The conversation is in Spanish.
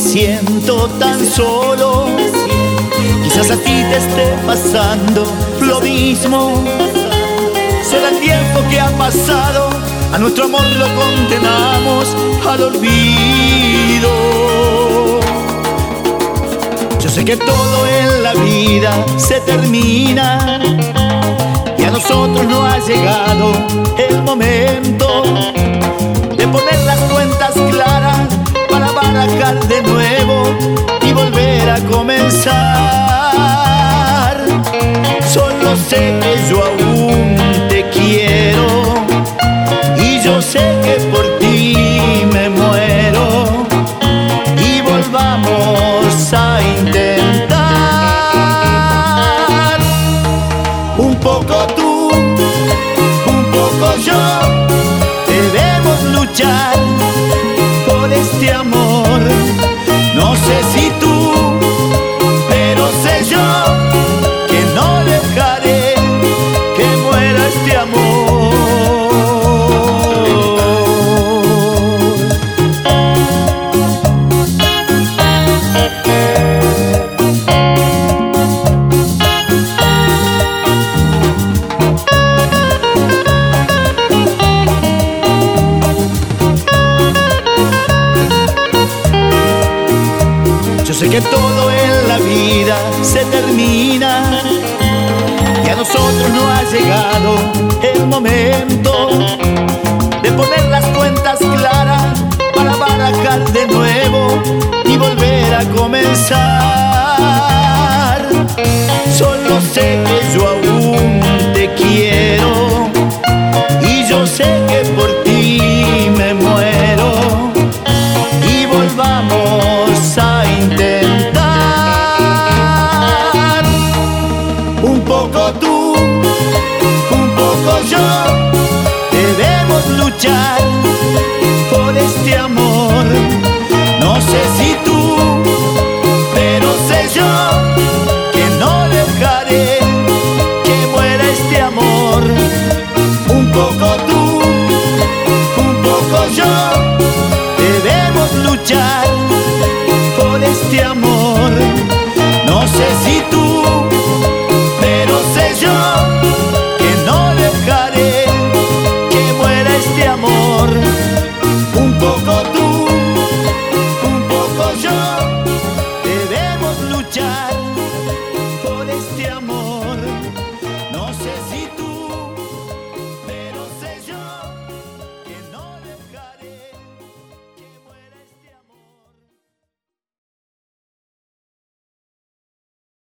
siento tan solo. Quizás a ti te esté pasando lo mismo. Será el tiempo que ha pasado, a nuestro amor lo condenamos al olvido. Yo sé que todo en la vida se termina y a nosotros no ha llegado el momento de poner las cuentas claras para barajar de nuevo y volver a comenzar. Solo sé que yo aún te quiero y yo sé que por ti me muero, y volvamos a intentar. Un poco tú, un poco yo, debemos luchar por este amor. No sé si tú, pero sé yo que no dejaré que muera este amor. Yo sé que todo en la vida se termina y a nosotros no ha llegado el momento de poner las cuentas claras para barajar de nuevo y volver a comenzar. Solo sé que yo aún te quiero y yo sé que por ti me muero, y volvamos a intentar. Un poco tú, un poco yo, debemos luchar por este amor. No sé si tú, pero sé yo que no dejaré que muera este amor. Un poco tú, un poco yo, debemos luchar por este amor.